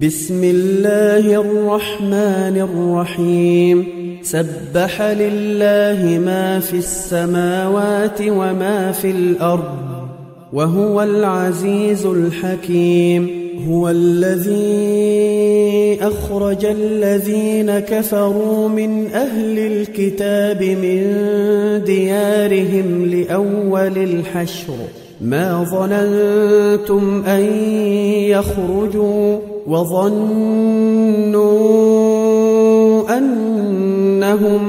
بسم الله الرحمن الرحيم سبح لله ما في السماوات وما في الأرض وهو العزيز الحكيم هو الذي أخرج الذين كفروا من أهل الكتاب من ديارهم لأول الحشر ما ظننتم أن يخرجوا وظنوا أنهم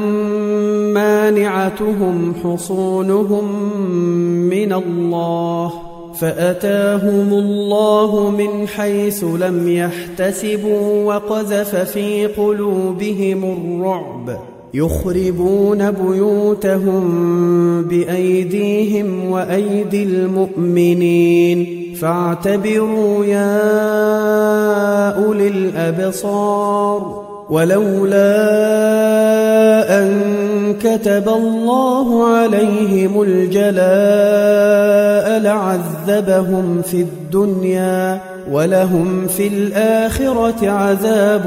مانعتهم حصونهم من الله فأتاهم الله من حيث لم يحتسبوا وقذف في قلوبهم الرعب يخربون بيوتهم بأيديهم وأيدي المؤمنين فاعتبروا يا أولي الأبصار ولولا أن كتب الله عليهم الجلاء لعذبهم في الدنيا ولهم في الآخرة عذاب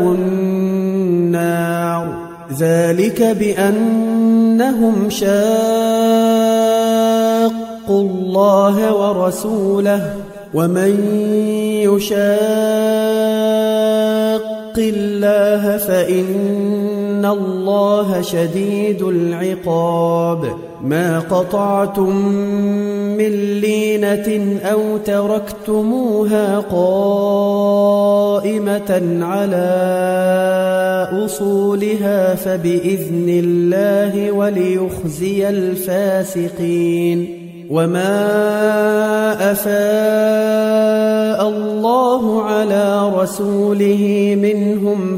النار ذلك بأنهم شاقوا الله ورسوله ومن يشاق الله فإن الله شديد العقاب ما قطعتم من لينة أو تركتموها قائمة على أصولها فبإذن الله وليخزي الفاسقين وما أفاء الله على رسوله منهم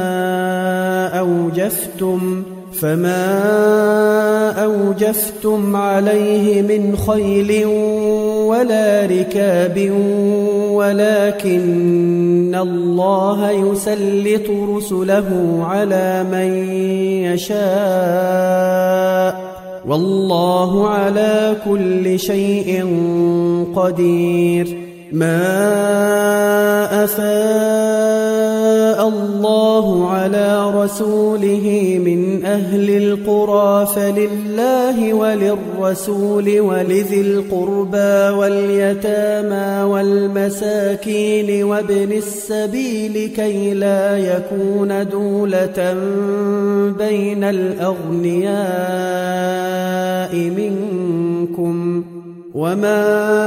فما أوجفتم عليه من خيل ولا ركاب ولكن الله يسلط رسله على من يشاء والله على كل شيء قدير ما أفاء الله على رسوله من أهل القرى فلله وللرسول ولذي القربى واليتامى والمساكين وابن السبيل كي لا يكون دولة بين الأغنياء منكم وما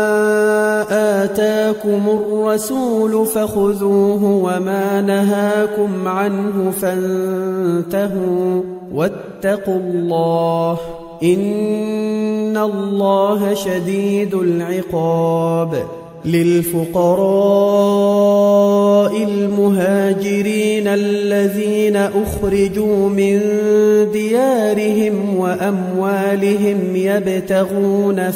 آتاكم الرسول فخذوه وما نهاكم عنه فانتهوا واتقوا الله إن الله شديد العقاب للفقراء المهاجرين الذين أخرجوا من ديارهم وأموالهم يبتغون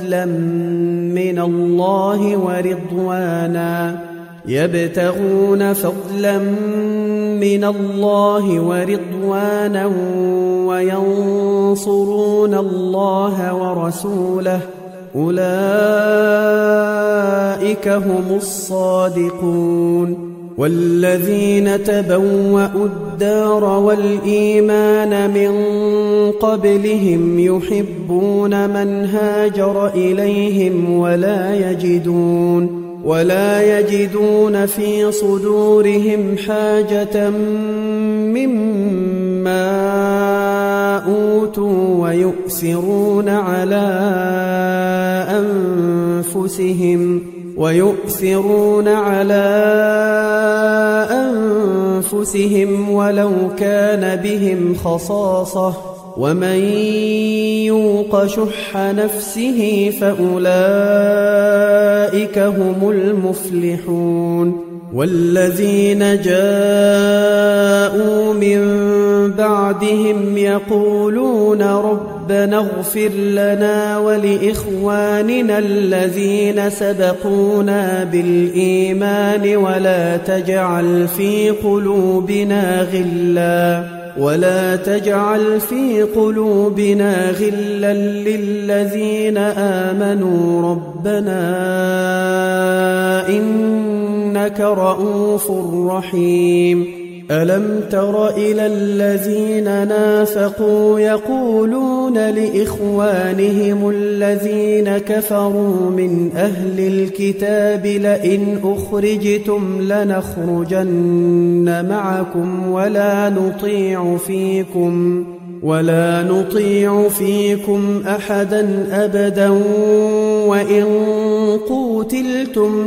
فضلا من الله ورضوانا وينصرون الله ورسوله أولئك هم الصادقون والذين تبوأوا الدار والإيمان من قبلهم يحبون من هاجر إليهم ولا يجدون في صدورهم حاجة مما أوتوا ويؤثرون على أنفسهم ولو كان بهم خصاصة ومن يوق شح نفسه فأولئك هم المفلحون والذين جاءوا من بعدهم يقولون ربنا اغفر لنا ولإخواننا الذين سبقونا بالإيمان ولا تجعل في قلوبنا غلا للذين آمنوا ربنا إنك إنك رؤوف رحيم ألم تر إلى الذين نافقوا يقولون لإخوانهم الذين كفروا من أهل الكتاب لئن أخرجتم لنخرجن معكم ولا نطيع فيكم أحدا أبدا وإن قوتلتم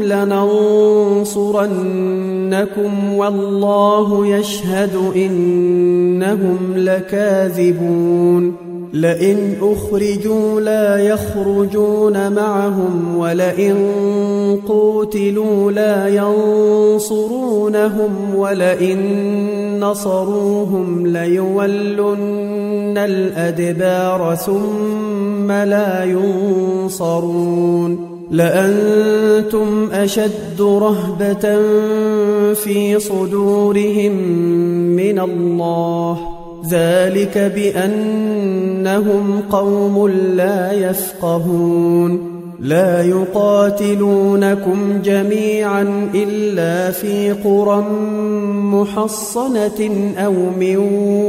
لننصرنكم والله يشهد إنهم لكاذبون لئن أخرجوا لا يخرجون معهم ولئن قوتلوا لا ينصرونهم ولئن نصروهم ليولن الأدبار ثم لا ينصرون لأنتم أشد رهبة في صدورهم من الله ذلك بأنهم قوم لا يفقهون لا يقاتلونكم جميعا إلا في قرى محصنة أو من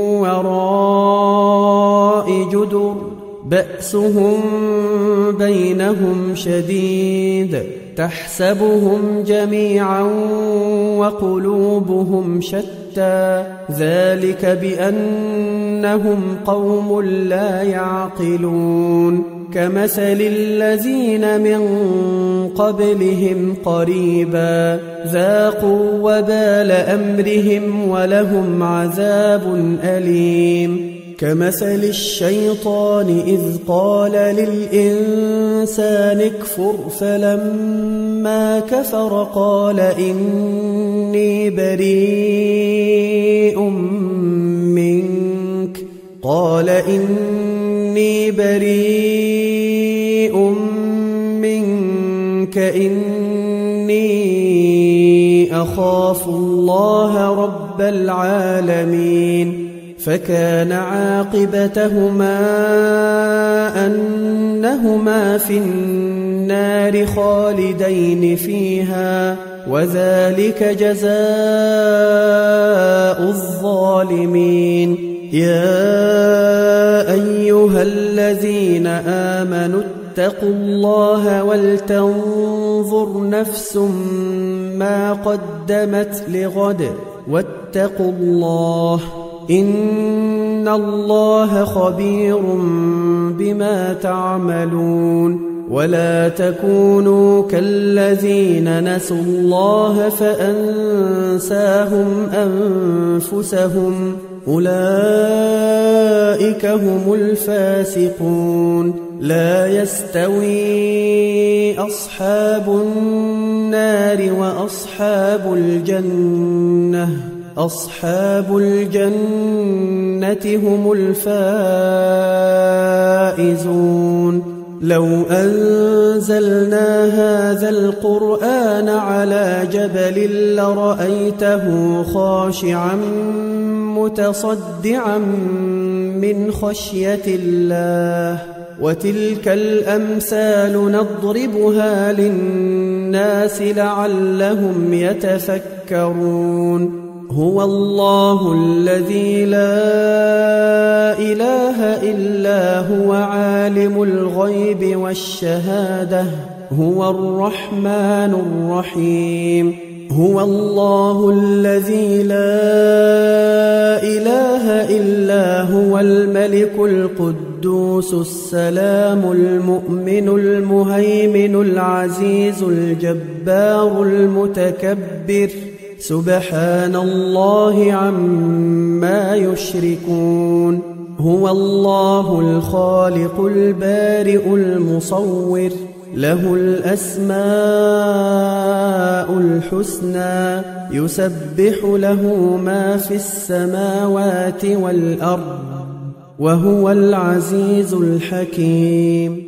وراء جدر بأسهم بينهم شديد تحسبهم جميعا وقلوبهم شتى ذلك بأنهم قوم لا يعقلون كمثل الذين من قبلهم قريبا ذاقوا وبال أمرهم ولهم عذاب أليم كمثل الشيطان إذ قال للإنسان اكفر فلما كفر قال إني بريء منك إني أخاف الله رب العالمين فكان عاقبتهما أنهما في النار خالدين فيها وذلك جزاء الظالمين يا أيها الذين آمنوا اتقوا الله ولتنظر نفس ما قدمت لغد واتقوا الله إن الله خبير بما تعملون ولا تكونوا كالذين نسوا الله فأنساهم أنفسهم أولئك هم الفاسقون لا يستوي أصحاب النار وأصحاب الجنة هم الفائزون لو أنزلنا هذا القرآن على جبل لرأيته خاشعا متصدعا من خشية الله وتلك الأمثال نضربها للناس لعلهم يتفكرون هو الله الذي لا إله إلا هو عالم الغيب والشهادة هو الرحمن الرحيم هو الله الذي لا إله إلا هو الملك القدوس السلام المؤمن المهيمن العزيز الجبار المتكبر سبحان الله عما يشركون هو الله الخالق البارئ المصور له الأسماء الحسنى يسبح له ما في السماوات والأرض وهو العزيز الحكيم